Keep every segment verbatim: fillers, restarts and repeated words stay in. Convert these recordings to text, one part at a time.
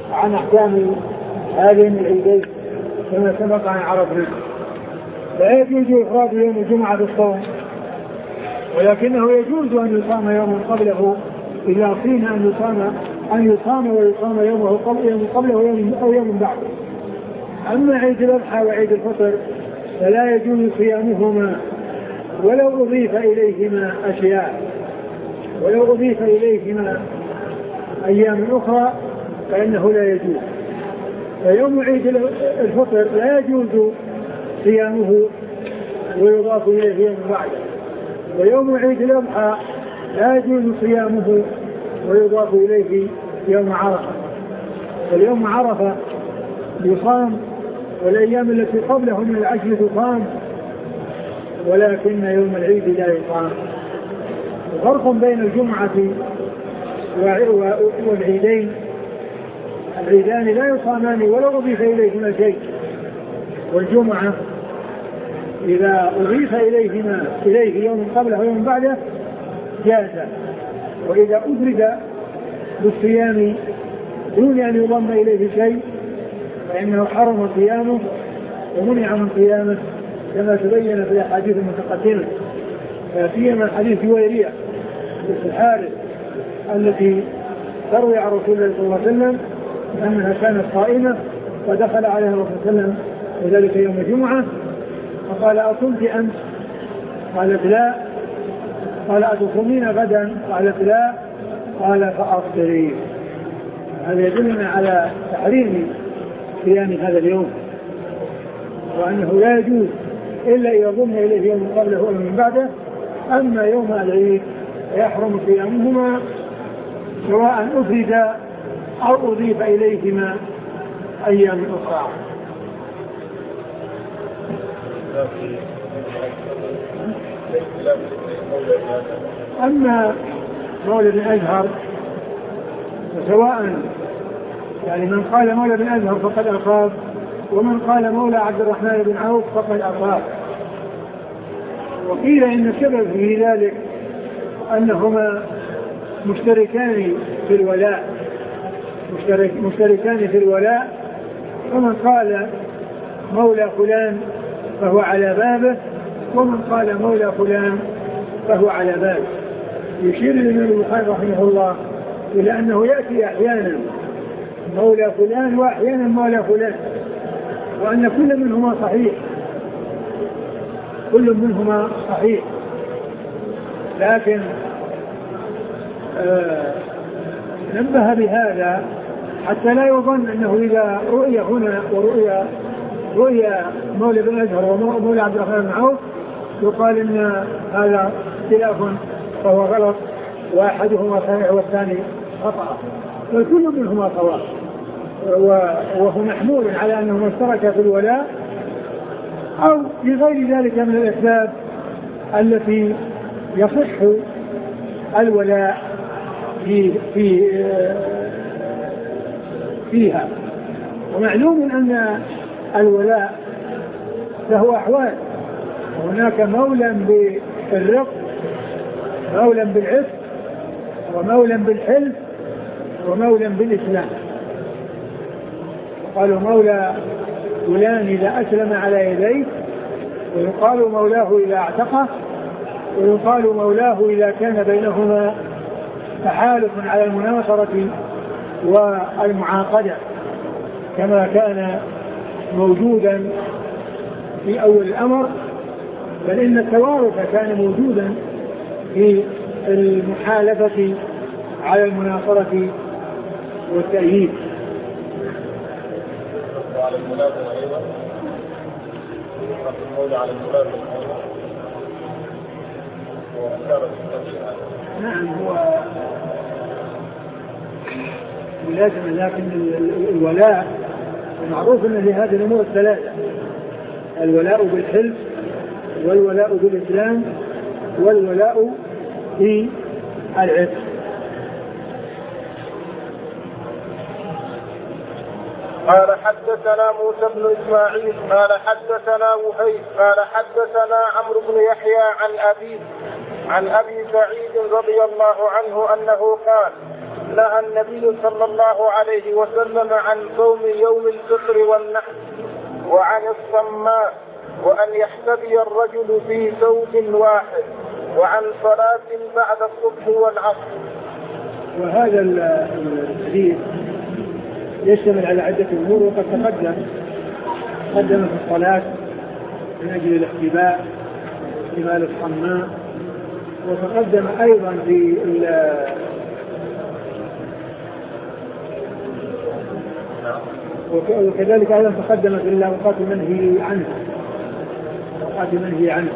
عن أحكام هذين العيدين كما سبق عن عرفنا. لا يجوز إفراد يوم الجمعة بالصوم، ولكنه يجوز أن يصام يوما قبله إذا صين أن يصام أن يصام ويصام يومه قبله ويوم أو يوم بعده. أما عيد الأضحى وعيد الفطر فلا يجوز صيامهما ولو أضيف إليهما أشياء، ولو أضيف إليهما أيام أخرى فإنه لا يجوز. فيوم عيد الفطر لا يجوز صيامه ويضاف إليه يوم بعده، ويوم عيد الأضحى لا يجوز صيامه ويضاف إليه يوم عرفة. فاليوم عرفة يصام والأيام التي قبله من العشر تصام، ولكن يوم العيد لا يصام. فرق بين الجمعة والعيدين، العيدان لا يصامان ولو أضيف إليهما شيء، والجمعة إذا أضيف إليهما إليه يوم قبله ويوم بعده جاز، وإذا أدرج بالصيام دون أن يضم إليه شيء فإنه حرم صيامه ومنع من صيامه كما تبين في الأحاديث المتقدمة، فيما حديث جويرية بنت الحارث التي تروي عن رسول الله صلى الله عليه وسلم أنها كانت صائمة ودخل عليها الرسول صلى الله عليه وسلم وذلك يوم الجمعة فقال: أصمت أمس؟ قالت: لا. قال: أتصومين غدا؟ قالت: لا. قال: فأفطري. هذا يدلنا على تحريم صيام هذا اليوم، وأنه لا يجوز إلا إذا ضم إليه يوم قبله ومن بعده. أما يوم العيد يحرم صيامهما سواء أفرد أو أضيف إليهما أيام أخرى. أما مولد الأزهر فسواء يعني من قال مولد الأزهر فقد أصاب، ومن قال مولى عبد الرحمن بن عوف فقد أصاب. وقيل إن السبب في ذلك أنهما مشتركان في الولاء مشترك مشتركان في الولاء ومن قال مولى فلان فهو على بابه، ومن قال مولى فلان فهو على بابه. يشير الإمام البخاري رحمه الله إلى أنه يأتي أحيانا مولى فلان وأحيانا مولى فلان، وأن كل منهما صحيح كل منهما صحيح لكن آه نبه بهذا حتى لا يظن أنه إذا رؤية هنا ورؤية رؤية مولى بن أزهر ومولى عبد الرحمن بن عوف يقال إن هذا اختلاف فهو غلط وأحدهما صحيح والثاني خطأ، فالكل منهما صواب، وهو محمول على أنه اشترك في الولاء أو لغير ذلك من الأسباب التي يصح الولاء في في فيها. ومعلوم أن الولاء له أحوال، وهناك مولى بالرق، مولى بالعفق، ومولى بالحلف، ومولى بالإسلام. قالوا مولى فلان إذا أسلم على يديه، ويقال مولاه إذا اعتقه، ويقال مولاه إذا كان بينهما تحالف على المناصرة والمعاقدة كما كان موجودا في أول الأمر، بل إن التوارث كان موجودا في المحالفة على المناصرة والتأييد. على الملازمة أيضا المولى على الملازمة أيضا. نعم هو ملازمة، لكن الولاء معروف أن لهذه الأمور الثلاثة: الولاء بالحلف، والولاء بالإسلام، والولاء بالعفق. قال: حدثنا موسى بن إسماعيل قال حدثنا وهيب قال حدثنا عمرو بن يحيى عن أبي عن أبي سعيد رضي الله عنه أنه قال: نهى النبي صلى الله عليه وسلم عن صوم يوم الفطر والنحر وعن الصماء وأن يحتبي الرجل في ثوب واحد وعن صلاة بعد الصبح والعصر. وهذا الحديث يشتمل على عدة أمور وقد تقدم قدم في الصلاة من أجل الاحتباء احتمال الصماء، وتقدم أيضا في وكذلك أيضا تقدم في الأوقات المنهي عنها الأوقات المنهي عنها.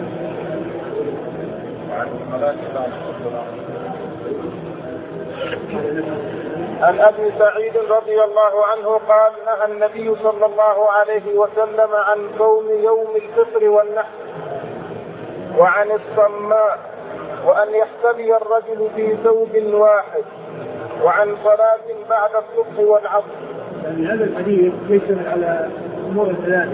عن أبي سعيد رضي الله عنه قال نهى النبي صلى الله عليه وسلم عن صوم يوم الفطر والنحر وعن الصماء وأن يحتبي الرجل في ثوب واحد وعن صلاة بعد الصبح والعصر. يعني هذا الحديث يشتمل على أمور ثلاثة.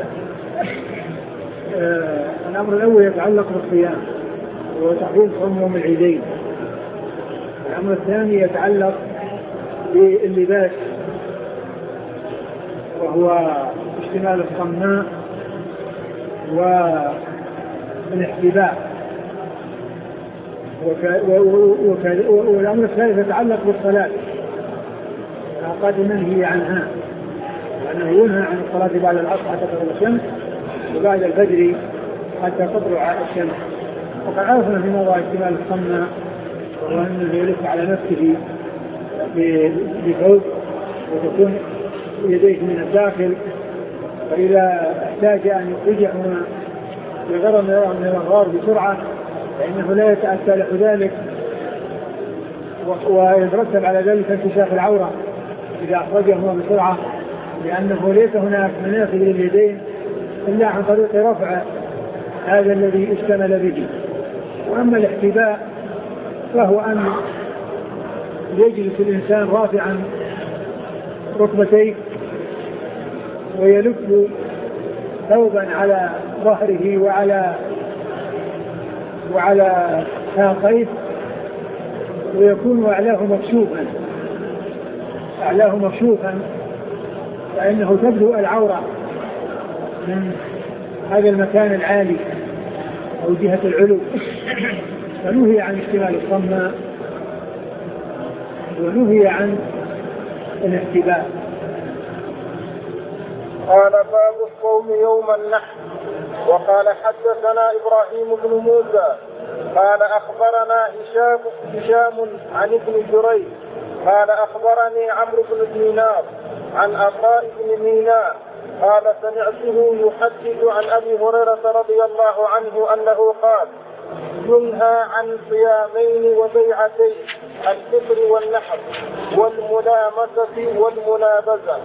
آه الأمر الأول يتعلق بالصيام وتحريم صوم يوم العيدين. الأمر الثاني يتعلق باللباس وهو اشتمال الصماء والاحتباء. والأمر الثالث يتعلق بالصلاة الأوقات المنهي عنها، لأنه ينهى عن الصلاة بعد العصر حتى تطلع الشمس وبعد الفجر حتى تطلع الشمس. وقد عرفنا في موضوع اشتمال الصماء وأنه يلف على نفسه بثوب وتكون يديه من الداخل، فإذا احتاج أن يخرجهما بغرض من الأغراض بسرعة فإنه لا يتأتى له ذلك ويترتب على ذلك انكشاف العورة إذا أخرجهما بسرعة، لأنه ليس هناك منافذ لليدين إلا عن طريق رفع هذا الذي اشتمل به. وأما الاحتباء فهو أن يجلس الإنسان رافعا ركبتيه ويلف ثوبا على ظهره وعلى وعلى ساقيه ويكون أعلاه مكشوفا أعلاه مكشوفا فإنه تبدو العورة من هذا المكان العالي أو جهة العلو. فنهي عن اشتمال الصماء ونهي عن الاحتباء. قال باب الصوم يوم النحر. وقال حدثنا إبراهيم بن موسى قال أخبرنا هشام, هشام عن ابن جريج قال أخبرني عمرو بن دينار عن عطاء بن ميناء قال سمعته يحدث عن أبي هريرة رضي الله عنه أنه قال ينهى عن صيامين وبيعتين الفطر والنحر والملامسة والمنابذة.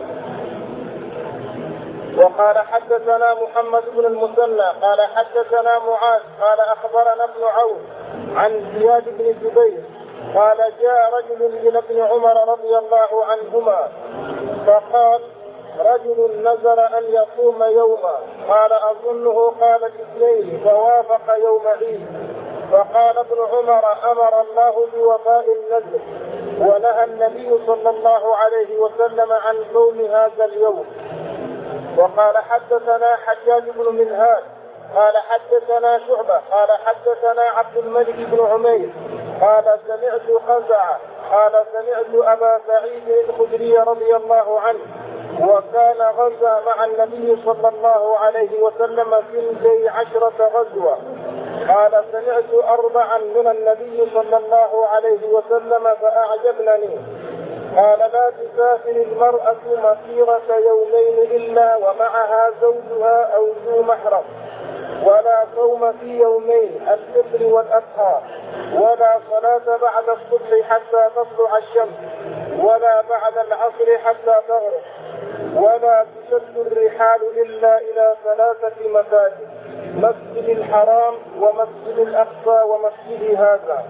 وقال حدثنا محمد بن المثنى قال حدثنا معاذ قال أخبرنا ابن عون عن زياد بن جبير قال جاء رجل إلى ابن عمر رضي الله عنهما فقال رجل نذر أن يصوم يوما قال أظنه قال الاثنين فوافق يوم عيد. فقال ابن عمر أمر الله بوفاء النذر ونهى النبي صلى الله عليه وسلم عن صوم هذا اليوم. وقال حدثنا حجاج بن منهال قال حدثنا شعبة قال حدثنا عبد الملك بن عمير قال سمعت خزعة قال سمعت أبا سعيد الخدري رضي الله عنه وكان غزا مع النبي صلى الله عليه وسلم في عشرة غزوة قال سمعت أربعا من النبي صلى الله عليه وسلم فأعجبنني قال لا تسافر المرأة مسيرة يومين إلا ومعها زوجها أو ذو محرم ولا صوم في يومين الفطر والأضحى ولا صلاة بعد الصبح حتى تطلع الشمس ولا بعد العصر حتى تغرب ولا تشد الرحال إلا إلى ثلاثة مساجد مسجد الحرام ومسجد الأقصى ومسجد هذا.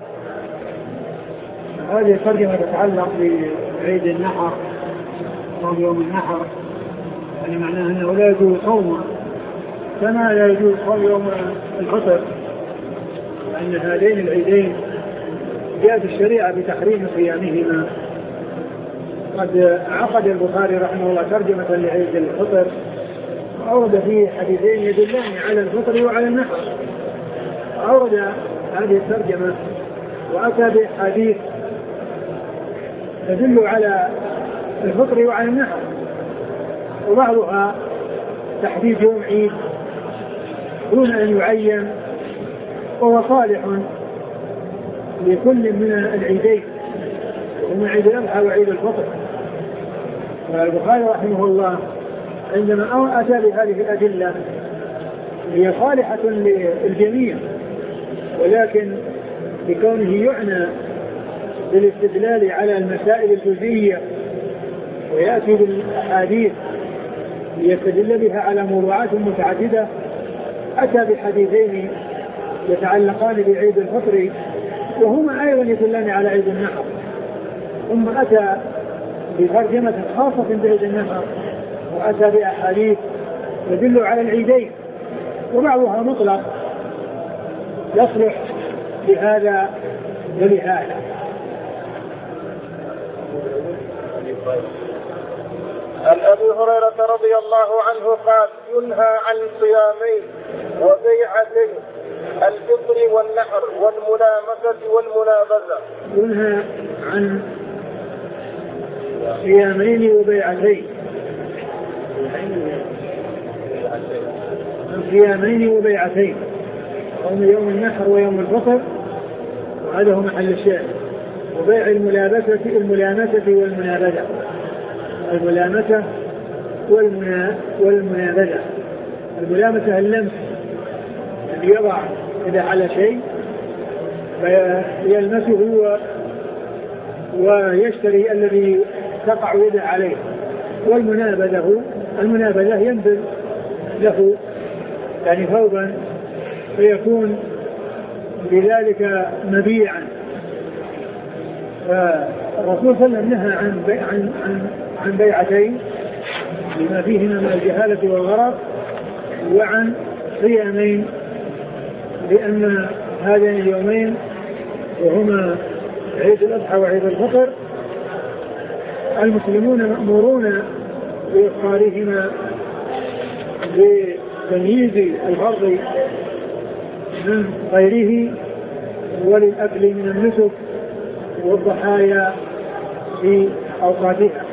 هذه الترجمة تتعلق بعيد النحر أو يوم النحر، يعني معناه أنه لا يجوز صومه كما لا يجوز صوم يوم الفطر، لأن هذين العيدين جاءت الشريعة بتحريم صيامهما وقد عقد البخاري رحمه الله ترجمة لعيد الفطر، أورد فيه حديثين يدلان على الفطر وعلى النحر. أورد هذه الترجمة وأتى بحديث تدل على الفطر وعلى النحر، وبعضها تحديد يوم عيد دون أن يعين، وهو صالح لكل من العيدين، ومن عيد الأضحى وعيد الفطر. والبخاري رحمه الله عندما أتى بهذه الأدلة هي صالحة للجميع، ولكن بكونه يعنى بالاستدلال على المسائل الجزئية ويأتي بالأحاديث ليستدل بها على موضوعات متعددة، أتى بحديثين يتعلقان بعيد الفطر وهما أيضا يدلان على عيد النحر، ثم أتى بترجمة خاصة بعيد النحر، وأتى بأحاديث يدل على العيدين، وبعضها مطلق يصلح لهذا ولهذا. عن أبي هريرة رضي الله عنه قال: ينهى عن صيامين وبيعتين، الفطر والنحر والملامسة والمنابذة. ينهى عن صيامين وبيعتين، عن صيامين وبيعتين، هم يوم النحر ويوم الفطر، هذا هو محل الشاهد. وبيع الملابسة الملامسة والمنابذة، الملامسة والمنا والمنابذة. الملامسة اللمس، الذي يضع يده على شيء فيلمسه ويشتري الذي تقع يده عليه. والمنابذة المنابذة ينبذ له يعني ثوبا فيكون بذلك مبيعا. فالرسول صلى الله عليه وسلم نهى عن بيع عن عن عن بيعتين لما فيهما من الجهالة والغرر، وعن صيامين لأن هذين اليومين وهما عيد الأضحى وعيد الفطر المسلمون مأمورون بإفطارهما بتمييز الفرض من غيره وللأكل من النسك والضحايا في أوقاتها.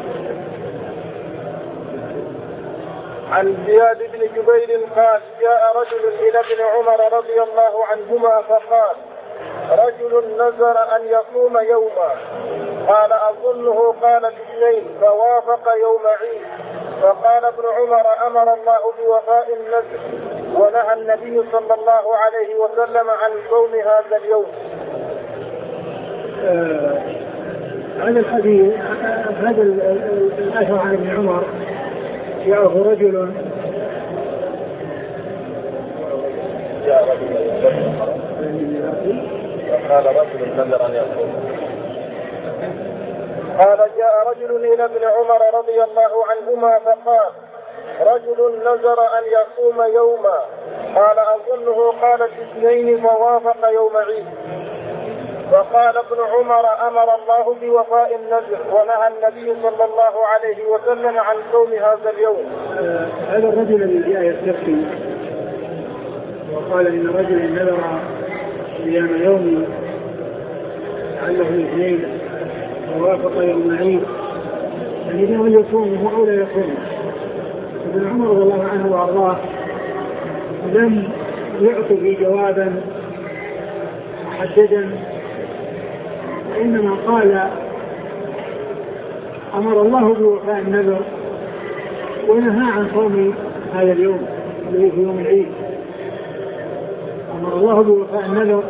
عن زياد بن جبير قال: جاء رجل إلى ابن عمر رضي الله عنهما فقال: رجل نذر أن يصوم يوما، قال: أظنه قال الاثنين، فوافق يوم عيد. فقال ابن عمر: أمر الله بوفاء النذر، ونهى النبي صلى الله عليه وسلم عن صوم هذا اليوم. آه هذا الحديث هذا الأثر عن ابن عمر جاءه رجل قال رجل نذر أن يصوم قال جاء رجل إلى ابن عمر رضي الله عنهما فقال: رجل نذر أن يصوم يوما، قال: أظنه قال الاثنين، فوافق يوم عيد. فقال ابن عمر: أمر الله بوفاء النذر، ونهى النبي صلى الله عليه وسلم عن صوم هذا اليوم. آه هذا الرجل الذي جاء يستفتي وقال إن رجل نذر صيام يوم لعله الاثنين ووافق يوم عيد، يعني إذا يصوم أو لا يصوم. ابن عمر رضي الله عنه وأرضاه لم يعطي جوابا محددا، وإنما قال: أمر الله بوفاء النذر ونهى عن صوم هذا اليوم الذي في يوم العيد. أمر الله بوفاء النذر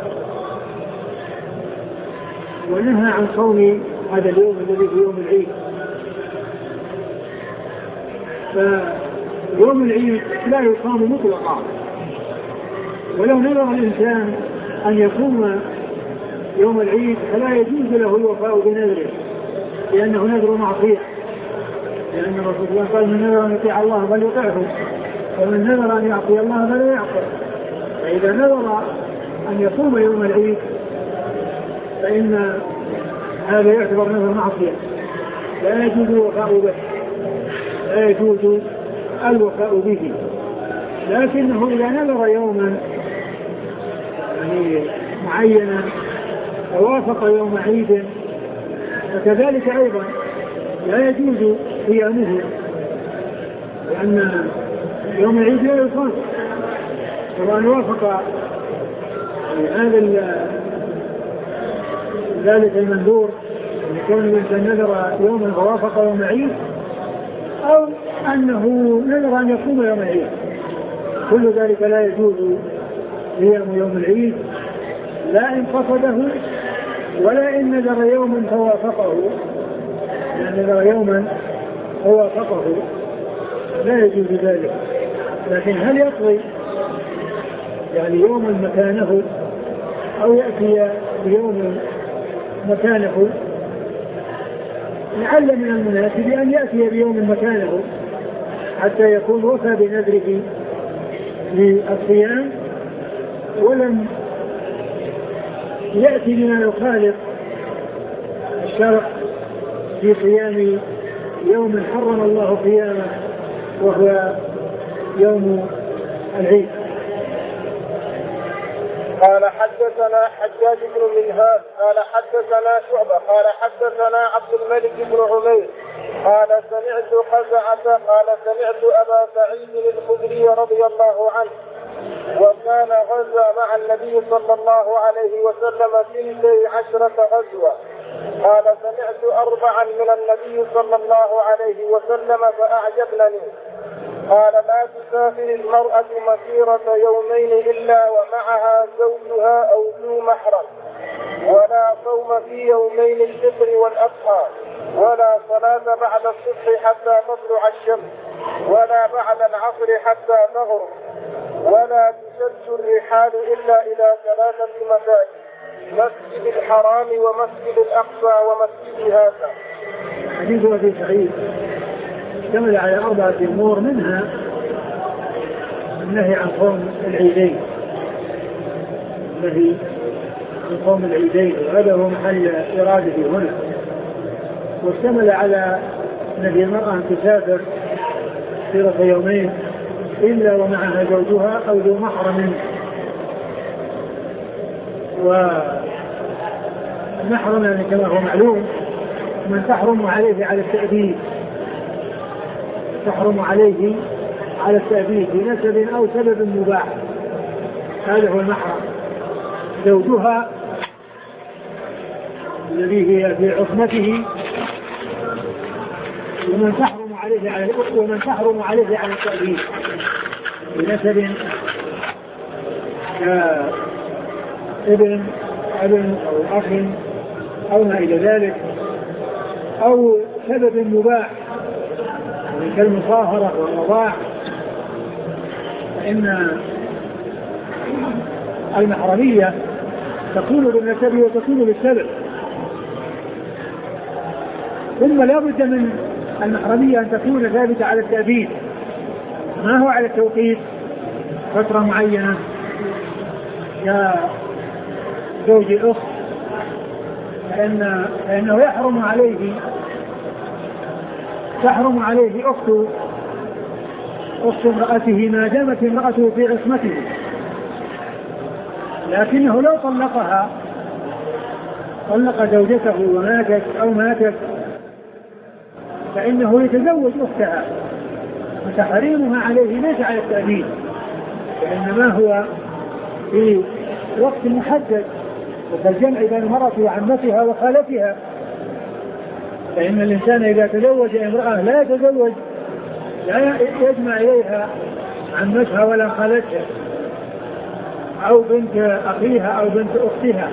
ونهى عن صوم هذا اليوم الذي في يوم العيد. فيوم العيد لا يصام مطلقا، ولو نذر الإنسان أن يصوم يوم العيد فلا يجوز له الوفاء بنذره، لأنه نذر معصية، لأن رسول الله قال: من نذر أن يطيع الله فليطيعه، ومن نذر أن يعصي الله فلا يعصي. فإذا نذر أن يصوم يوم العيد فإن هذا يعتبر نذر معصية، لا يجوز الوفاء به، لا يجوز الوفاء به، لكنه إذا نذر يوما يعني معينا ووافق يوم عيد فكذلك أيضا لا يجوز قيامه، لأن يوم العيد لا يصام، سواء وافق هذا ذلك المنذور يكون الإنسان نذر يوما فوافق يوم العيد، أو أنه نذر أن يقوم يوم العيد، كل ذلك لا يجوز قيام يوم العيد، لا إن قصده ولا إن نذر يوما فوافقه، يعني نذر يوما فوافقه لا يجوز ذلك. لكن هل يقضي يعني يوم مكانه أو يأتي بيوم مكانه؟ لعل من المناسب أن يأتي بيوم مكانه حتى يكون وفى بنذره للصيام، ولم يأتي بما يخالف الشرع في صيام يوم حرم الله قيامه وهو يوم العيد. قال حدثنا حجاج بن منهال قال حدثنا شعبة قال حدثنا عبد الملك بن عمير قال سمعت قزعة قال سمعت أبا سعيد الخدري رضي الله عنه وكان غزا مع النبي صلى الله عليه وسلم سنتي عشرة غزوة قال سمعت أربعا من النبي صلى الله عليه وسلم فأعجبنني قال لا تسافر المرأة مسيرة يومين إلا ومعها زوجها أو ذو محرم، ولا صوم في يومين الفطر والأضحى، ولا صلاة بعد الصبح حتى تطلع الشمس، ولا بعد العصر حتى تغرب، ولا تشد الرحال إلا إلى ثلاثة مساجد: مسجد الحرام ومسجد الأقصى ومسجد هذا. حديث أبي سعيد اشتمل على أربعة أمور، منها النهي عن صوم العيدين، النهي عن صوم العيدين وهذا هو محل إرادته هنا، واشتمل على نهي المرأة أن تسافر مسيرة يومين إلا ومعها زوجها أو ذو محرم، والمحرم يعني كما هو معلوم من تحرم عليه على التأديب، تحرم عليه على التأديب بنسب أو سبب مباح، هذا هو المحرم. زوجها الذي هي في عصمته، ومن تحرم عليه على ومن تحرم عليه على التأديب بنسب كابن ابن أو أخ أو ما إلى ذلك، أو سبب مباح كالمصاهرة والرضاع، فإن المحرمية تكون بالنسب وتكون بالسبب. ثم لا بد من المحرمية أن تكون ثابتة على التأبيد، ما هو على التوقيت فترة معينة كزوج الأخت، فإن فإنه يحرم عليه تحرم عليه أخت أخت امرأته ما دامت امرأته في عصمته، لكنه لو طلقها طلق زوجته وماتت أو ماتت فإنه يتزوج أختها، فتحريمها عليه ليس على التأبيد، وإنما هو في وقت محدد، وكالجمع بين المرأة وعمتها وخالتها، فإن الإنسان إذا تزوج امرأة لا يتزوج لا يجمع إليها عمتها ولا خالتها أو بنت أخيها أو بنت أختها،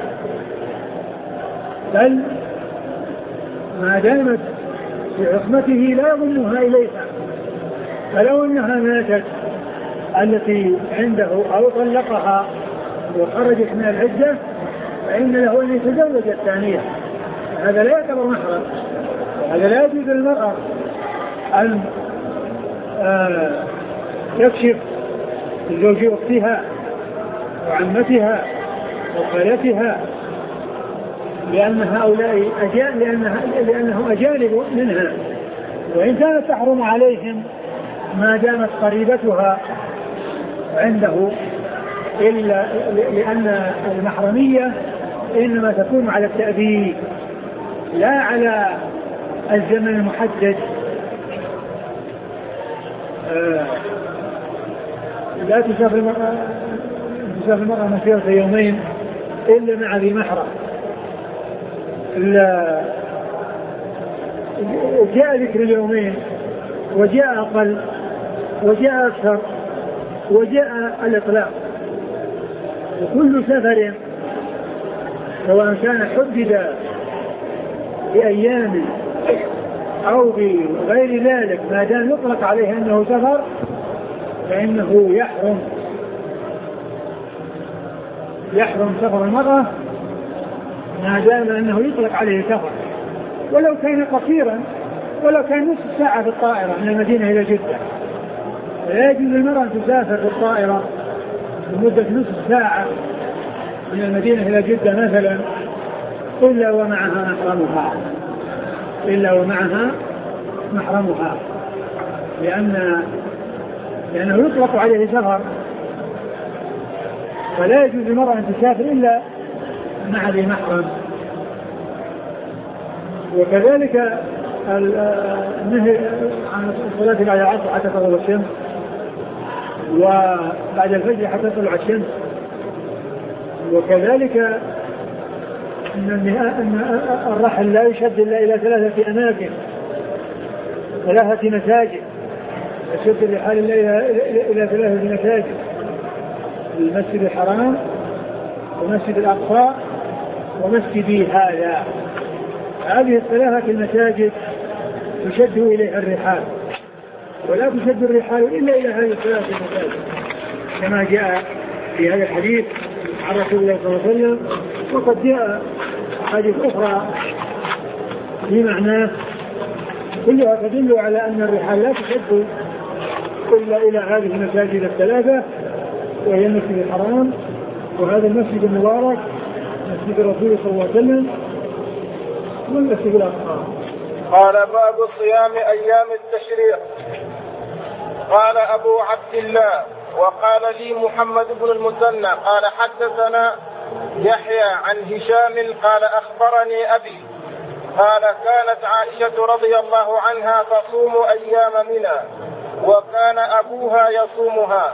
بل ما دامت في عصمته لا يضمها إليها. فلو أنها ماتت التي عنده أو طلقها وخرجت من العدة فإن له أن يتزوج الثانية، هذا لا يعتبر محرم، هذا لا يجوز للمرأة أن تكشف زوج أختها وعمتها وخالتها لأن هؤلاء أجانب لأنها لأنهم أجانب منها، وإن كانت تحرم عليهم ما دامت قريبتها عنده، إلا لأن المحرمية إنما تكون على التأبيد لا على الزمن المحدد. آه لا تسافر المرأة تسافر المرأة مسيرة يومين إلا مع ذي محرم. جاء ذكر اليومين وجاء أقل وجاء أكثر وجاء الإطلاق، وكل سفر سواء كان حدد بأيام أو بغير ذلك ما دام يطلق عليه أنه سفر فإنه يحرم يحرم سفر المرأة ما دام أنه يطلق عليه سفر، ولو كان قصيرا، ولو كان نصف ساعة في الطائرة من المدينة إلى جدة. لا يجوز للمرأة أن تسافر في الطائرة لمدة نصف ساعة من المدينة إلى جدة مثلا إلا ومعها محرمها إلا ومعها محرمها لأن لأنه يطلق عليه سفر، فلا يجوز للمرأة أن تسافر إلا مع ذي محرم. وكذلك النهي عن الصلاة بعد العصر حتى تغرب الشمس، وبعد الفجر حتى تطلع الشمس. وكذلك أن الرحل لا يشد إلا إلى ثلاثة أماكن ثلاثة مساجد، يشد الرحال إلا إلى ثلاثة مساجد: المسجد الحرام ومسجد الأقصى ومسجدي هذا. هذه الثلاثة المساجد تشد إليها الرحال، ولا تشد الرحال إلا إلى هذه الثلاثة المساجد كما جاء في هذا الحديث عن رسول الله صلى الله عليه وسلم. وقد جاء حديث أخرى في معناه كلها تدل على أن الرحال لا تشد إلا إلى هذه المساجد الثلاثة، وهي المسجد الحرام وهذا المسجد المبارك مسجد الرسول صلى الله عليه وسلم والمسجد الأقصى. قال: باب صيام أيام التشريق. قال أبو عبد الله: وقال لي محمد بن المثنى قال حدثنا يحيى عن هشام قال أخبرني أبي قال: كانت عائشة رضي الله عنها تصوم أيام منى وكان أبوها يصومها.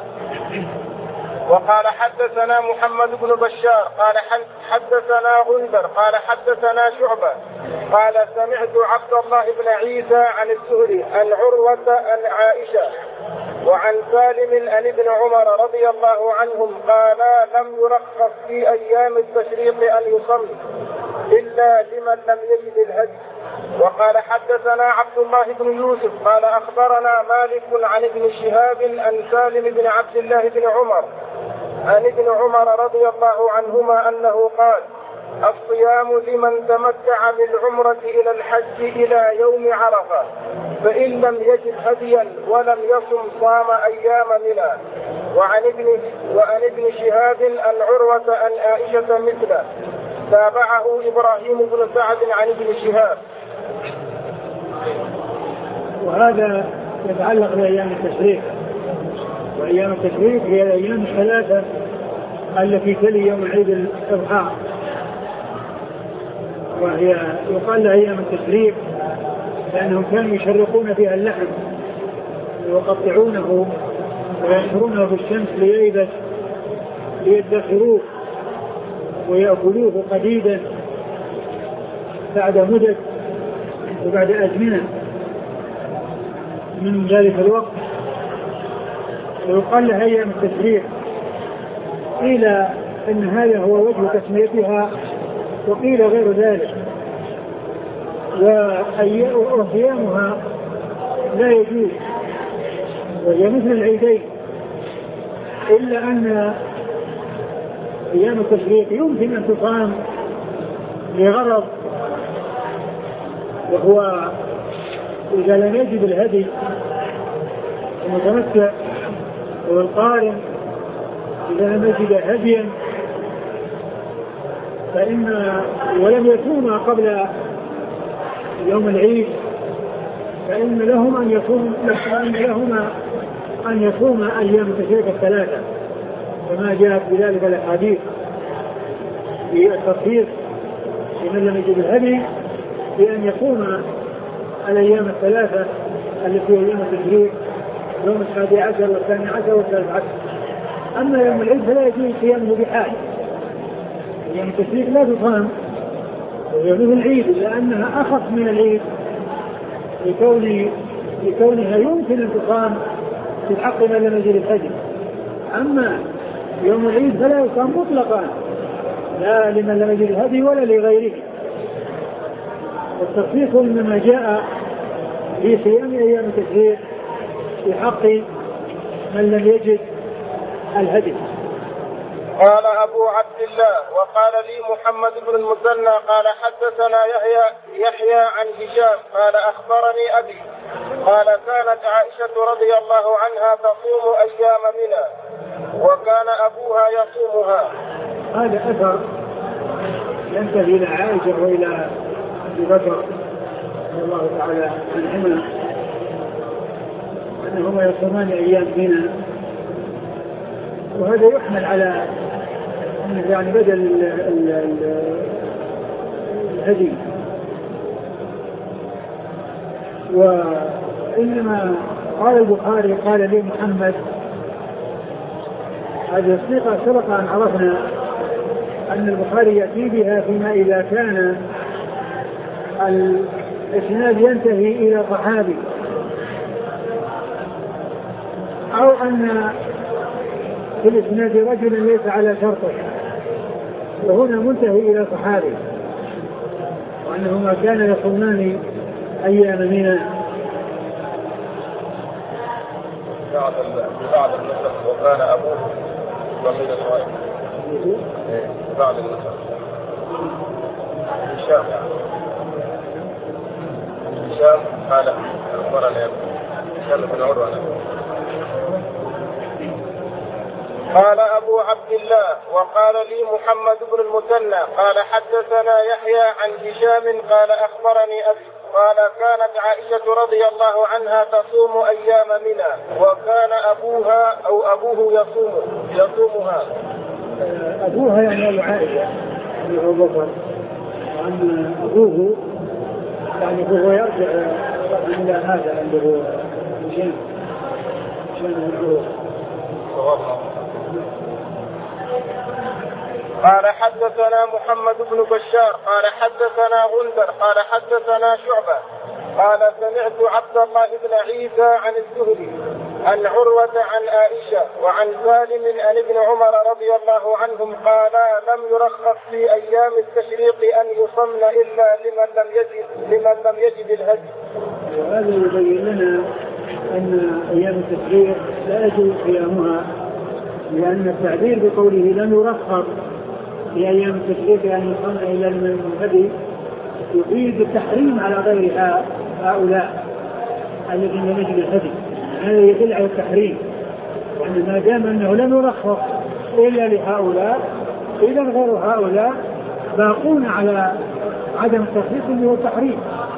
وقال حدثنا محمد بن بشار قال حدثنا غندر قال حدثنا شعبة قال: سمعت عبد الله بن عيسى عن الزهري عن عروة عن عائشة وعن سالم عن ابن عمر رضي الله عنهم قالا: لم يرخص في أيام التشريق أن يصلي إلا لمن لم يجد الهدي. وقال حدثنا عبد الله بن يوسف قال أخبرنا مالك عن ابن شهاب عن سالم بن عبد الله بن عمر عن ابن عمر رضي الله عنهما أنه قال: الصيام لمن تمتع بالعمرة إلى الحج إلى يوم عرفة، فإن لم يجد هديا ولم يصم صام أيام منى. وعن ابن وعن ابن شهاب عن عروة عن عائشة مثله. تابعه إبراهيم بن سعد عن ابن شهاب. وهذا يتعلق بأيام التشريق، وأيام التشريق هي الأيام الثلاثة التي تلي يوم عيد الأضحى، وهي يقال لها أيام التشريق لأنهم كانوا يشرقون فيها اللحم ويقطعونه وينشرونه في الشمس لييبس ليدخروه ويأكلوه قديدا بعد مدد وبعد أزمنة من ذلك الوقت، ويقال لها أيام التشريق. قيل أن هذا هو وجه تسميتها وقيل غير ذلك. وصيامها لا يجوز وهي مثل العيدين، إلا أن أيام التشريق يمكن أن تصام لغرض، وهو إذا لم يجد الهدي المتمتع والقارن إذا لم يجد هديا فإن ولم يصوما قبل يوم العيد فإن لهم أن يصوم فإن لهما أن يصوم أيام التشريق الثلاثة كما جاءت بذلك الأحاديث في الترخيص لمن لم يجد الهدي بأن يصوم الأيام الثلاثة التي هي أيام التشريق يوم الحادي عشر والثاني عشر والثالث عشر. أما يوم العيد فلا يجوز صيامه بحال. أيام التشريق لا تصام ويوم العيد لأنها أخف من العيد لكون لكونها يمكن أن تصام في حق من لم يجد الهدي. أما يوم العيد فلا يصام مطلقا لا لمن لم يجد الهدي ولا لغيره. والتخصيص إنما جاء في صيام أيام التشريق في حق من لم يجد الهدي. قال أبو عبد الله وقال لي محمد بن المثنى قال حدثنا يحيى يحيى عن هشام قال أخبرني أبي قال كانت عائشة رضي الله عنها تصوم أيام منى وكان أبوها يصومها. هذا أثر ينتهي إلى عائشة وإلى أبي بكر رضي الله تعالى عنهما أنهما يصومان أيام منى، وهذا يحمل على يعني بدل الهدي. وإنما قال البخاري قال لي محمد هذه الصيغة سبق أن عرفنا أن البخاري يأتي بها فيما إذا كان الإسناد ينتهي إلى صحابي أو أن في الإسناد رجل ليس على شرطه وهنا منتهي إلى صحابي وأنهما كان يصومان أيام منى. بعض بعض النسخ وكان أبوه ضمير الغائب بعض النسخ هشام هشام قال أخبرنا هشام بن عروة. قال أبو عبد الله وقال لي محمد بن المثنى قال حدثنا يحيى عن هشام قال أخبرني أبي قال كانت عائشة رضي الله عنها تصوم أيام منى وكان أبوها أو أبوه يصوم يصومها. أبوها يعني أبو عائشة أبو بكر وأن أبوه يعني هو يرجع إلى هذا اللي هو هشام هشام بن عروة. قال حدثنا محمد بن بشار قال حدثنا غندر قال حدثنا شعبة قال سمعت عبد الله بن عيسى عن الزهري عن عروة عن عائشة وعن سالم عن ابن عمر رضي الله عنهم قالا لم يرخص في أيام التشريق أن يصمن إلا لمن لم يجد لمن لم يجد الهدي. وهذا يبين لنا أن أيام التشريق لا يجوز صيامها لأن التعبير بقوله لم يرخص في أيام التشريق أن يصمن إلا لمن الهدي يفيد التحريم على غير هؤلاء الذين لم يجد الهدي. هذا يدل على التحريم وأن ما دام أنه لم يرخص إلا لهؤلاء إذا غير هؤلاء باقون على عدم الترخيص اللي هو التحريم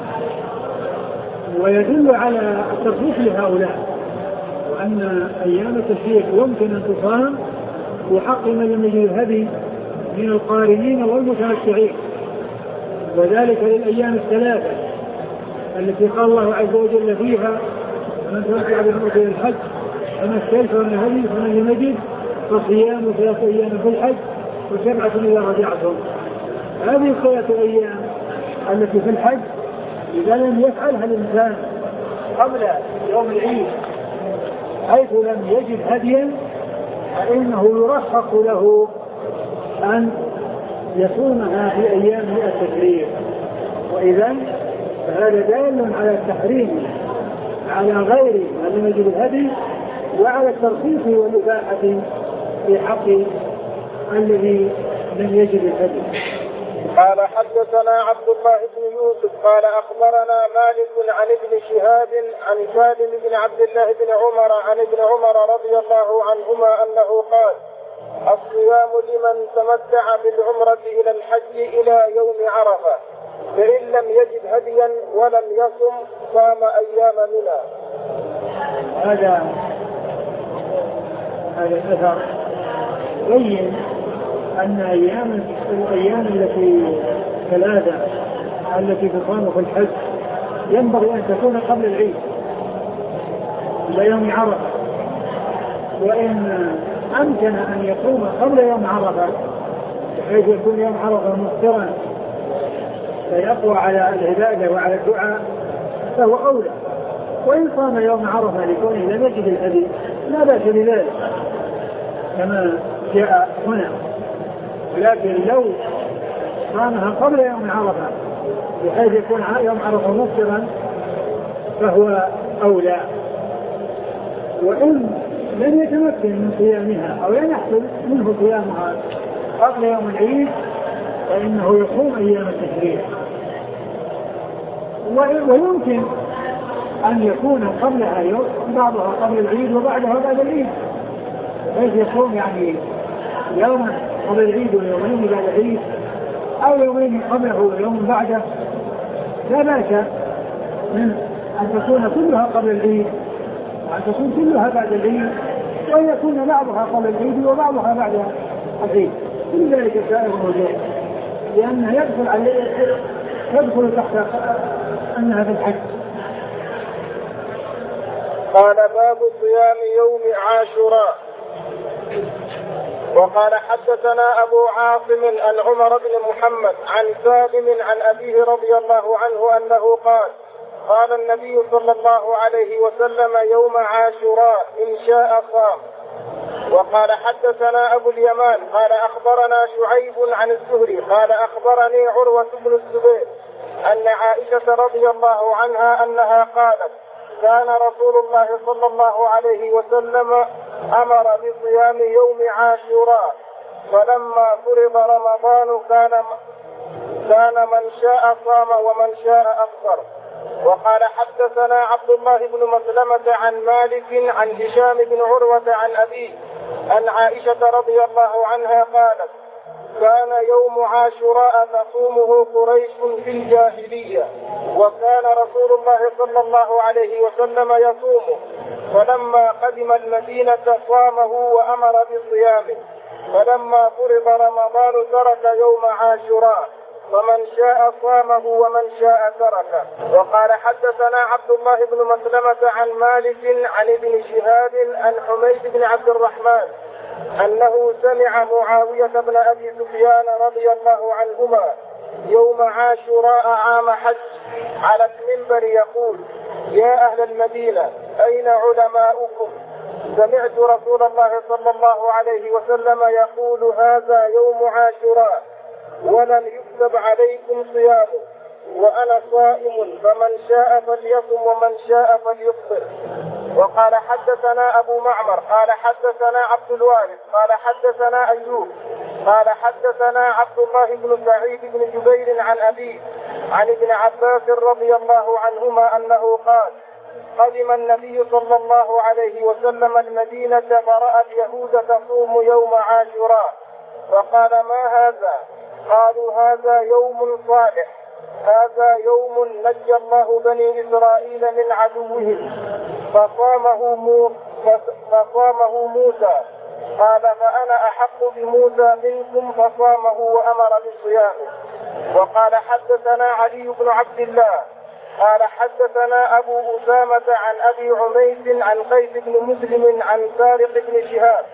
ويدل على الترخيص لهؤلاء وأن أيام التشريق يمكن أن تصام بحق من لم يجد الهدي من القارنين والمتمتعين وذلك للأيام الثلاثة التي قال الله عز وجل فيها من ترجع بالموت إلى الحج فما استيسر من الهدي فمن لم يجد فصيام ثلاثة أيام في الحج وسبعة إذا رجعتم. هذه الثلاثة أيام التي في الحج إذا لم يفعلها الإنسان قبل يوم العيد حيث لم يجد هديا فإنه يرخص له أن يصومها في أيام التشريق وإذا فهذا دال على التحريم على غير من لم يجد الهدي وعلى الترخيص والإباحة في حق الذي لم يجد الهدي. قال حدثنا عبد الله بن يوسف قال أخبرنا مالك عن ابن شهاب عن سالم بن عبد الله بن عمر عن ابن عمر رضي الله عنهما أنه قال الصيام لمن تمتع بالعمرة إلى الحج إلى يوم عرفة، فإن لم يجد هديا ولم يصم صام أيام منى. هذا هذا الأثر يبين أن أيام الأيام التي ثلاثة التي تقام في الحج ينبغي أن تكون قبل العيد إلى يوم عرفة، وإن أمكن أن يقوم قبل يوم عرفة بحيث يكون يوم عرفة مفطرا فيقوى على العبادة وعلى الدعاء فهو أولى، وإن صام يوم عرفة لكونه لم يجد الهدي لا بأس بذلك كما جاء هنا، ولكن لو صامها قبل يوم عرفة بحيث يكون يوم عرفة مفطرا فهو أولى. وإن لم يتمكن من صيامها أو لم يحصل منه صيامها قبل يوم العيد فإنه يصوم أيام التشريق. ويمكن أن يكون قبلها يوم بعضها قبل العيد وبعدها بعد العيد، بحيث يصوم يعني يوما قبل العيد ويومين بعد العيد أو يومين قبله ويوم بعده، لا بأس من أن تكون كلها قبل العيد وأن تكون كلها بعد العيد، وأن يكون بعضها قبل العيد وبعضها بعد العيد، كل ذلك سائر موجود، لأنها يدخل عليه يدخل تحت أنها في الحج. قال باب صيام يوم عاشوراء. وقال حدثنا أبو عاصم عن عمر بن محمد عن سالم عن أبيه رضي الله عنه أنه قال قال النبي صلى الله عليه وسلم يوم عاشوراء إن شاء صام. وقال حدثنا أبو اليمان قال أخبرنا شعيب عن الزهري قال أخبرني عروة بن الزبير أن عائشة رضي الله عنها أنها قالت كان رسول الله صلى الله عليه وسلم أمر بصيام يوم عاشوراء، فلما فرض رمضان كان كان من شاء صام ومن شاء أفطر. وقال حدثنا عبد الله بن مسلمة عن مالك عن هشام بن عروة عن أبيه أن عائشة رضي الله عنها قالت كان يوم عاشوراء تصومه قريش في الجاهلية، وكان رسول الله صلى الله عليه وسلم يصومه، فلما قدم المدينة صامه وأمر بصيامه، فلما فرض رمضان ترك يوم عاشوراء، فمن شاء صامه ومن شاء تركه. وقال حدثنا عبد الله بن مسلمة عن مالك عن ابن شهاب عن حميد بن عبد الرحمن أنه سمع معاوية بن أبي سفيان رضي الله عنهما يوم عاشوراء عام حج على المنبر يقول يا أهل المدينة أين علماؤكم؟ سمعت رسول الله صلى الله عليه وسلم يقول هذا يوم عاشوراء ولن يكتب عليكم صيامه، وأنا صائم، فمن شاء فليصم ومن شاء فليفطر. وقال حدثنا أبو معمر قال حدثنا عبد الوارث قال حدثنا أيوب قال حدثنا عبد الله بن سعيد بن جبير عن أبيه عن ابن عباس رضي الله عنهما أنه قال قدم النبي صلى الله عليه وسلم المدينة فرأى اليهود تصوم يوم عاشوراء، فقال ما هذا؟ قالوا هذا يوم صالح، هذا يوم نجى الله بني إسرائيل من عدوهم، فصامه موسى, فصامه موسى. قال فأنا أحق بموسى منكم، فصامه وأمر بصيامه. وقال حدثنا علي بن عبد الله قال حدثنا أبو أسامة عن أبي عميس عن قيس بن مسلم عن طارق بن شهاب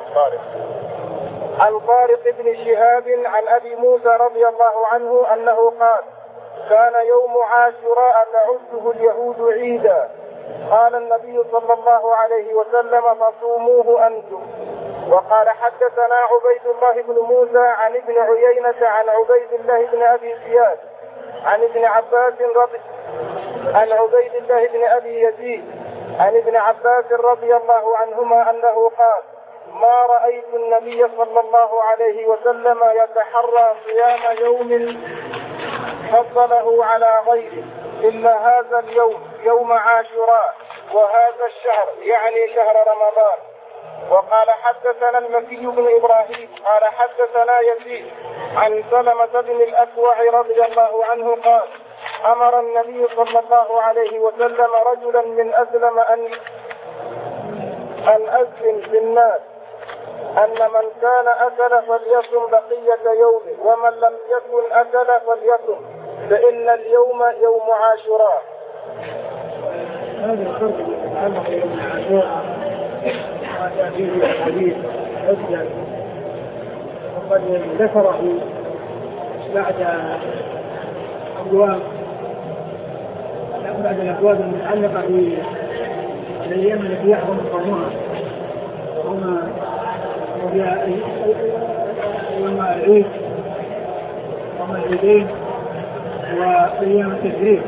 عن طارق بن شهاب عن أبي موسى رضي الله عنه أنه قال كان يوم عاشوراء تعده اليهود عيدا، قال النبي صلى الله عليه وسلم فصوموه أنتم. وقال حدثنا عبيد الله بن موسى عن ابن عيينة عن عبيد الله بن أبي زياد عن ابن عباس رضي عن عبيد الله بن أبي يزيد عن ابن عباس رضي الله عنهما أنه قال ما رأيت النبي صلى الله عليه وسلم يتحرى صيام يوم فضله على غيره إلا هذا اليوم يوم عاشوراء، وهذا الشهر يعني شهر رمضان وقال حدثنا المكي بن إبراهيم قال حدثنا يزيد عن سلمة بن الأكوع رضي الله عنه قال أمر النبي صلى الله عليه وسلم رجلا من أسلم أن أن أذن في الناس أن من كان أكل فليصم بقية يومه ومن لم يكن أكل فليصم فإن اليوم يوم عاشوراء. هذا الفرق يتعلق بيوم عاشوراء وجاء فيه الحديث عدة وقد ذكره بعد أبواب بعد الأبواب المتعلقة بالأيام التي يحرم صومها هما يوم العيد يوم العيدين وأيام التشريق.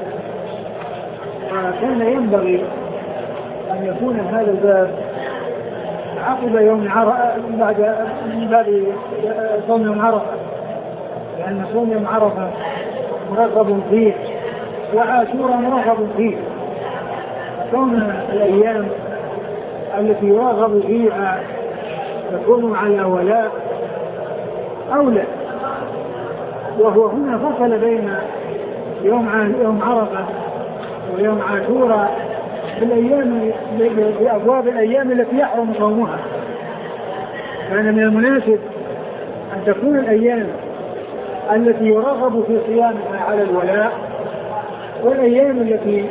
وكان ينبغي أن يكون هذا الباب عقب يوم عرفة بعد من باب صوم يوم عرفة، لأن صوم يوم عرفة مرغب فيه وعاشوراء مرغب فيه. كون الأيام التي يرغب فيها تكون على ولاء أولى، وهو هنا فصل بين يوم يوم عرفة ويوم عاشوراء بالأيام بأبواب الأيام التي يحرم صومها. كان من المناسب أن تكون الأيام التي يرغب في صيامها على الولاء والأيام التي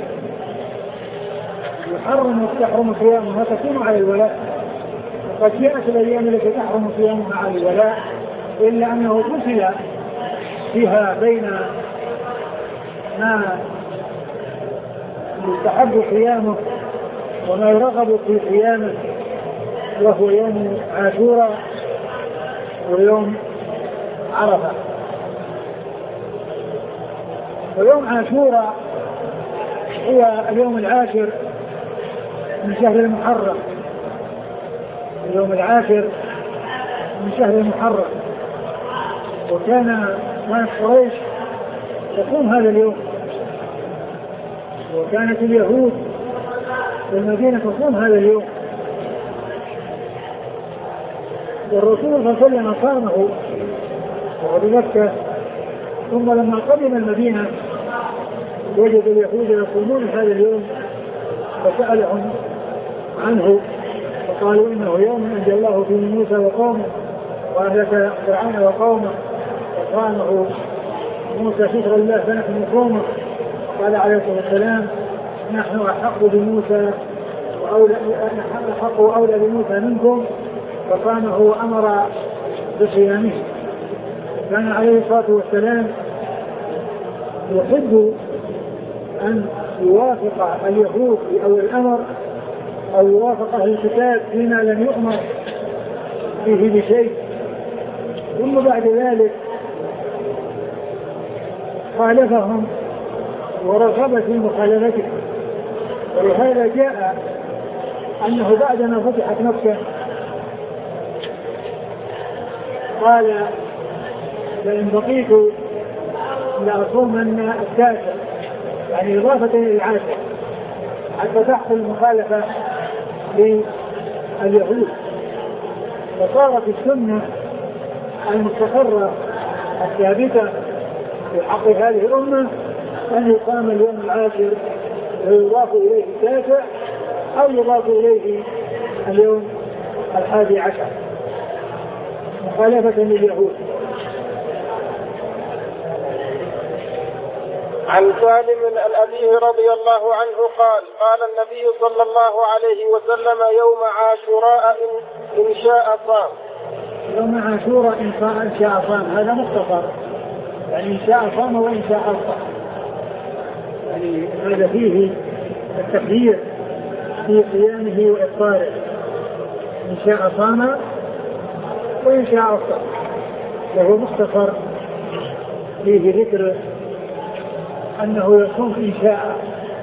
يحرم وتحرم صيامها تكون على الولاء. وقد جاءت الأيام التي تحرم صيامها على الولاء إلا أنه فصل فيها بين ما يستحب صيامه وما يرغب في صيامه، وهو يوم عاشوراء ويوم عرفة. ويوم عاشوراء هو اليوم العاشر من شهر المحرم، اليوم العاشر من شهر المحرم. وكان كانت قريش تصوم هذا اليوم، وكانت اليهود في المدينة تصوم هذا اليوم، والرسول صلى الله عليه وسلم صامه وهو بمكة. ثم لما قدم المدينة وجد اليهود يصومون هذا اليوم فسألهم عنه فقالوا إنه يوم أنجى الله فيه موسى وقومه وأهلك فرعون وقومه وصامه موسى شكرا الله فنحن نصومه. قال عليه الصلاة والسلام نحن أحق بموسى وأولى أحق وأولى بموسى منكم، فصامه وأمر بصيامه. كان عليه الصلاة والسلام يحب أن يوافق اليهود في أول الأمر أو يوافق أهل الكتاب فيما لم يؤمر فيه بشيء، ثم بعد ذلك خالفهم ورغب في مخالفته. ولهذا جاء أنه بعدما فتحت مكة قال لئن بقيت لأصومن التاسع، يعني إضافة إلى العاشر حتى تحصل المخالفة لليهود. فصارت السنة المستقرة الثابتة في حق هذه الأمة أن يقام اليوم العاشر ويضاف إليه التاسع أو يضاف إليه اليوم الحادي عشر مخالفة لليهود. عن سالم الأبي رضي الله عنه قال قال النبي صلى الله عليه وسلم يوم عاشوراء إن شاء صام. يوم عاشوراء إن شاء صام، هذا مختصر، يعني إن شاء صام وإن شاء أفطر، يعني هذا فيه التقدير في صيامه وإفطاره. إن شاء صام وإن شاء أفطر، وهو مختصر فيه ذكر أنه يصوم إن شاء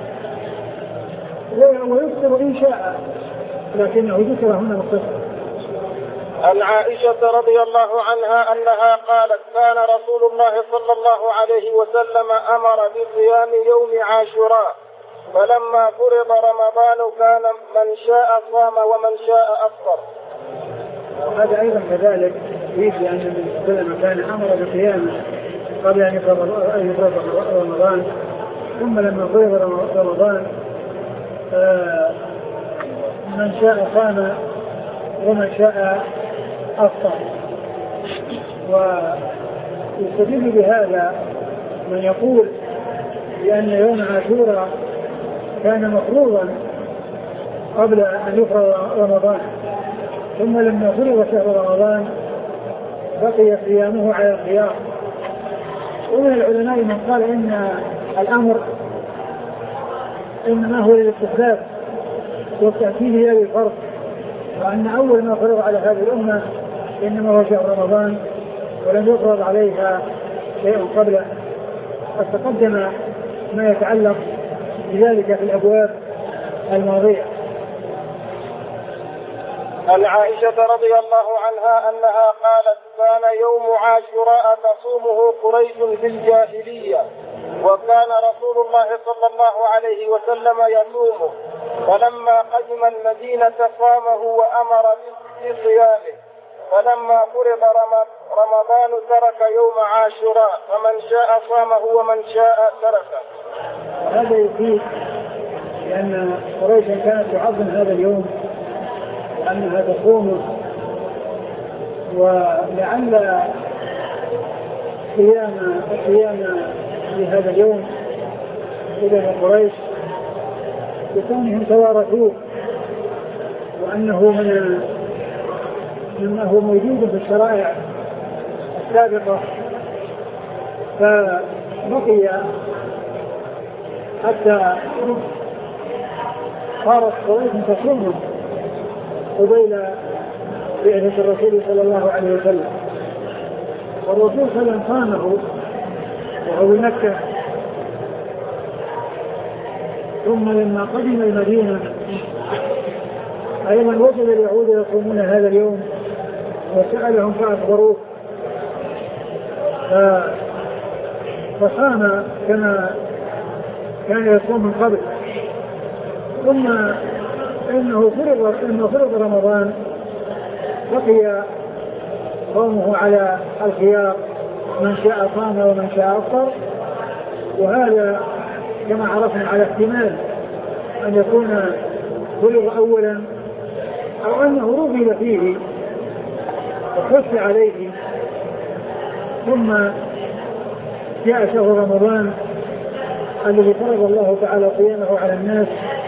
ويفطر إن شاء، لكنه ذكر هنا مختصر. عن عائشة رضي الله عنها أنها قالت كان رسول الله صلى الله عليه وسلم أمر بصيام يوم عاشوراء فلما فرض رمضان كان من شاء صام ومن شاء أفطر. وهذا أيضا كذلك فيه لأن النبي صلى الله عليه وسلم كان أمر بقيامه قبل أن يفرض رمضان، ثم لما فرض رمضان من شاء صام ومن شاء أفطر. ويستدل بهذا من يقول بأن يوم عاشوراء كان مفروضا قبل أن يفرض رمضان، ثم لما فرض شهر رمضان بقي صيامه على الخيار. ومن العلماء من قال إن الأمر إنما هو للاستحباب والتأكيد لا للفرض، وأن أول ما فرض على هذه الأمة إنما هو شهر رمضان ولم يفرض عليها شيء قبله. قد تقدم ما يتعلق بذلك في الأبواب الماضية. عن عائشة رضي الله عنها أنها قالت كان يوم عاشوراء تصومه قريش في الجاهلية، وكان رسول الله صلى الله عليه وسلم يصومه، فلما قدم المدينة صامه وأمر بصيامه، فلما فرض رمضان ترك يوم عاشوراء، فمن شاء صامه ومن شاء تركه. هذا يفيد لأن قريشا كانت تعظم هذا اليوم وأنها تصومه، ولعل قيام قيام لهذا اليوم إلى قريش بكونهم توارثوه، وأنه من مما هو موجود في الشرائع السابقة، فبقي حتى صارت قريش تصومه قبيل بعثة الرسول صلى الله عليه وسلم. والرسول صلى الله عليه وسلم صامه وهو بمكة، ثم لما قدم المدينة أيضا وجد اليهود يصومون هذا اليوم وسألهم فأخبروه، فصام كما كان يصوم من قبل. ثم إنه فرض إنه فرض رمضان بقي صومه على الخيار، من شاء صام ومن شاء أفطر. وهذا كما عرفنا على احتمال أن يكون فرض أولا أو أنه رغب فيه وحث عليه، ثم جاء شهر رمضان الذي فرض الله تعالى قيامه على الناس،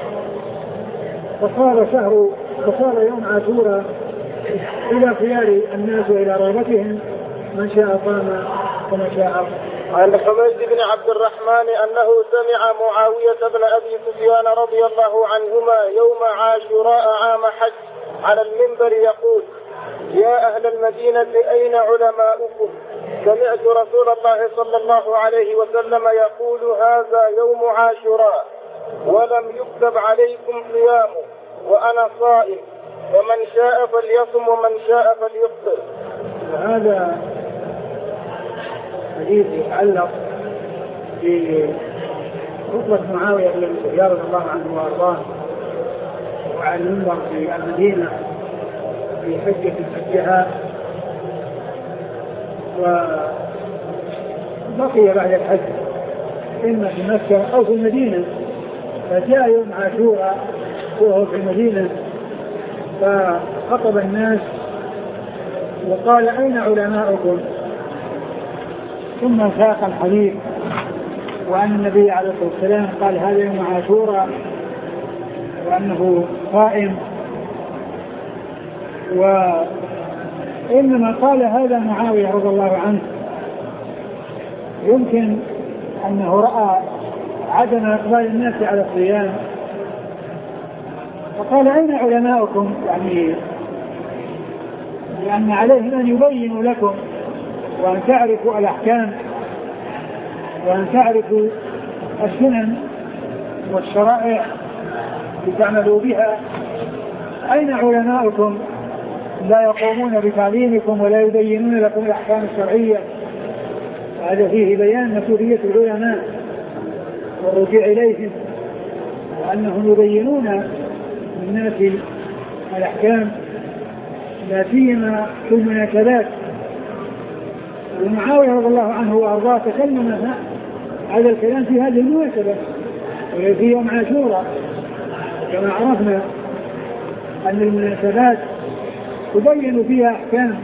فصار شهر فصار يوم عاشوراء إلى خيار الناس وإلى رغبتهم، من شاء صام ومن شاء أفطر. عن حميد بن عبد الرحمن أنه سمع معاوية بن أبي سفيان رضي الله عنهما يوم عاشوراء عام حج على المنبر يقول: يا أهل المدينة أين علماؤكم؟ سمعت رسول الله صلى الله عليه وسلم يقول: هذا يوم عاشوراء ولم يكتب عليكم صيامه وأنا صائم، فمن شاء فليصم ومن شاء فليفطر. هذا حديث يتعلق بخطبة معاوية بن أبي سفيان رضي الله عنه وأرضاه وعن المنبر في المدينة في حجة حجها، وبقي بعد الحج إما في مكة أو في المدينة، فجاء يوم عاشوراء وهو في المدينة فخطب الناس وقال: أين علماؤكم؟ ثم ساق الحديث، وأن النبي عليه الصلاة والسلام قال: هذا يوم عاشوراء، وأنه قائم. وإنما قال هذا معاوية رضي الله عنه، يمكن أنه رأى عدم إقبال الناس على الصيام فقال: أين علماؤكم؟ يعني لأن عليهم أن يبينوا لكم وأن تعرفوا الأحكام وأن تعرفوا السنن والشرائع لتعملوا بها. أين علماؤكم لا يقومون بتعليمكم ولا يبينون لكم الأحكام الشرعية؟ هذا فيه بيان مسؤولية العلماء والرجوع إليهم وأنهم يبينون للناس الأحكام لا سيما في المناسبات. ومعاوية رضي الله عنه وأرضاه تكلم هذا الكلام في هذه المناسبة وفي يوم عاشوراء، كما عرفنا أن المناسبات تبين فيها أحكام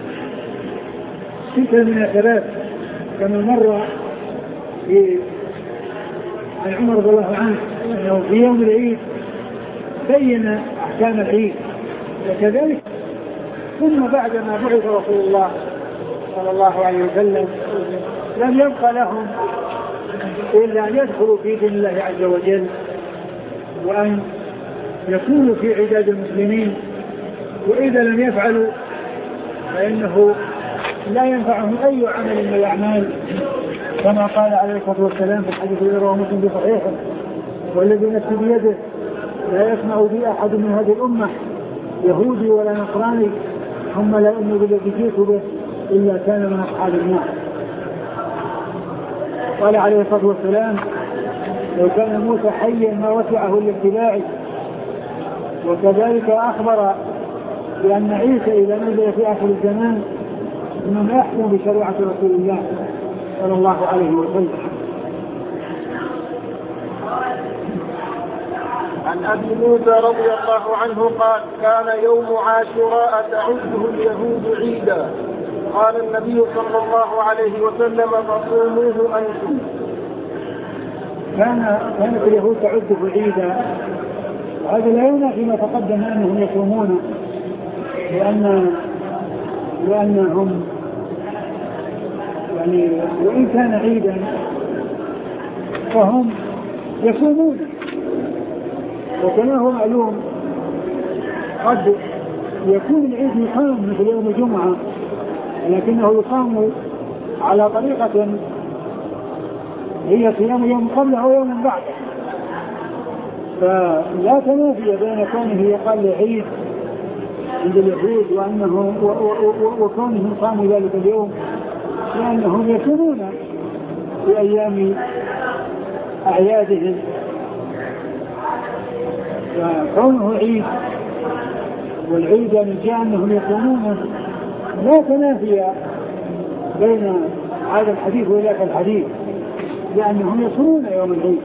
تلك المناسبات، كما مر في عن عمر رضي الله عنه أنه في يوم العيد بين أحكام العيد، وكذلك ثم بعدما بعث رسول الله صلى الله عليه وسلم لم يبقى لهم إلا أن يدخلوا في دين الله عز وجل وأن يكونوا في عداد المسلمين، وإذا لم يفعلوا فإنه لا ينفعهم أي عمل من الأعمال، كما قال عليه الصلاة والسلام في الحديث الذي رواه مسلم بصحيحه: والذي نفسي بيده لا يسمع بي أحد من هذه الأمة يهودي ولا نصراني ثم لا يؤمن بالذي جئت به إلا كان من أصحاب النار. قال عليه الصلاة والسلام: لو كان موسى حيا ما وسعه الاتباع. وكذلك أخبر بأن عيسى إذا نزل في آخر الزمان إنما يحكم بشريعة رسول الله صلى الله عليه وسلم. عن أبي موسى رضي الله عنه قال: كان يوم عاشوراء تعده اليهود عيدا، قال النبي صلى الله عليه وسلم: فصوموه أنتم. كان كانت اليهود تعده عيدا، وهذا لا ينافي ما تقدم أنهم يصومون، لأن لأنهم يعني وإن كان عيدا فهم يصومون. وكما هو معلوم قد يكون العيد يقام مثل يوم الجمعة، لكنه يقام على طريقة هي صيام يوم قبله ويوم بعده، فلا تنافي بين كونه يقال عيد عند اليهود وأنه وكونهم صاموا ذلك اليوم، لأنهم يكونون في أيام أعيادهم، فكونه عيد والعيد يعني جاء أنهم يكونون لا تنافي بين هذا الحديث وذاك الحديث، لأنهم يصومون يوم العيد.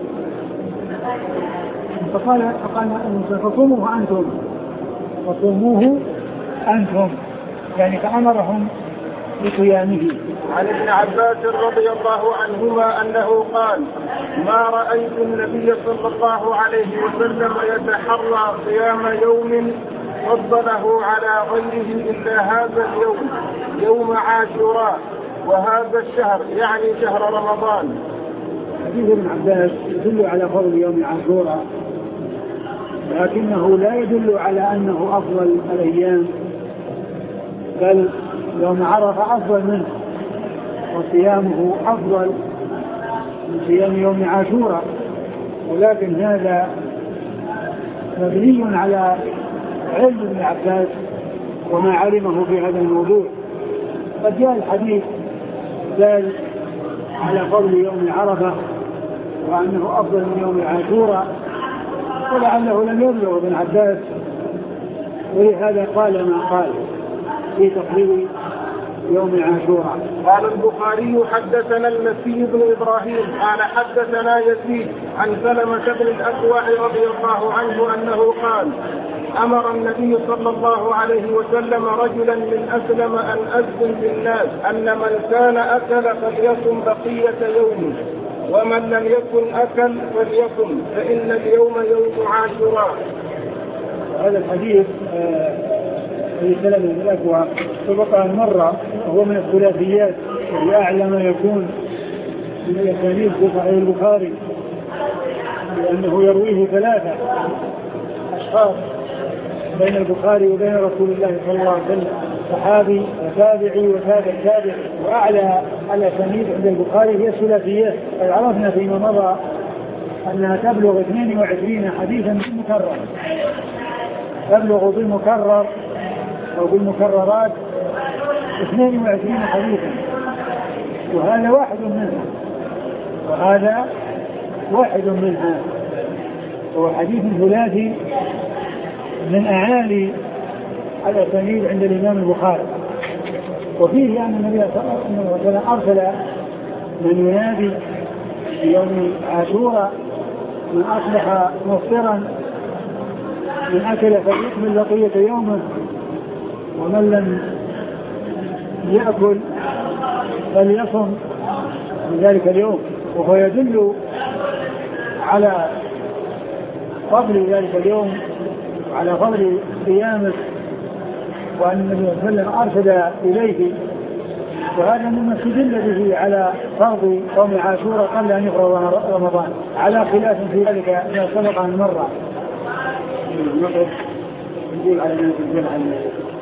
فقال فقال فصوموه أنتم فصوموه أنتم يعني فأمرهم بصيامه. عن ابن عباس رضي الله عنهما أنه قال: ما رأيت النبي صلى الله عليه وسلم يتحرى صيام يوم فضله على غيره إلا هذا اليوم، يوم عاشوراء، وهذا الشهر يعني شهر رمضان. حديث ابن عباس يدل على فضل يوم عاشوراء، لكنه لا يدل على أنه أفضل الأيام، بل يوم عرفة أفضل منه، وصيامه أفضل من صيام يوم عاشوراء، ولكن هذا مبني على علم ابن عباس وما علمه في هذا الموضوع. قد جاء الحديث دال على فضل يوم عرفة وأنه أفضل من يوم عاشوراء، ولعله لم يبلغ ابن عباس، ولهذا قال ما قال في تقرير يوم عاشوراء. قال البخاري: حدثنا المسيح بن إبراهيم قال حدثنا يزيد عن سلمة بن الأكوع رضي الله عنه أنه قال: أمر النبي صلى الله عليه وسلم رجلا من أسلم أن أذن بالناس أن من كان أكل فليصم بقية يومه، ومن لم يكن أكل فليصم، فإن اليوم يوم عاشوراء. هذا الحديث في سلمة بن الأكوع سبق أن مر، وهو من الثلاثيات وأعلى ما يكون من الأسانيد في صحيح البخاري، لأنه يرويه ثلاثة أشخاص بين البخاري وبين رسول الله صلى الله عليه وسلم، صحابي وتابعي وتابع تابع، وأعلى الأسانيد عند البخاري هي الثلاثيات. قد عرفنا فيما مضى أنها تبلغ اثنين وعشرين حديثا بالمكرر، تبلغ بالمكرر أو بالمكررات اثنين وعشرين حديثا، وهذا واحد منها وهذا واحد منها. هو حديث ثلاثي من أعالي الأسانيد عند الإمام البخاري. وفيه أن النبي صلى الله عليه وسلم أرسل من ينادي في يوم عاشوراء من أصبح مفطرا من أكل فليكمل بقية يومه ومن لم يأكل فليصم من ذلك اليوم. وهو يدل على فضل ذلك اليوم على فضل قيامه وأن النبي صلى الله عليه وسلم أرشد إليه. وهذا مما استدل به على فرض يوم عاشوراء قبل أن يفرض رمضان على خلاف في ذلك ما سبق أن مر. نقف نقول على الناس الجمع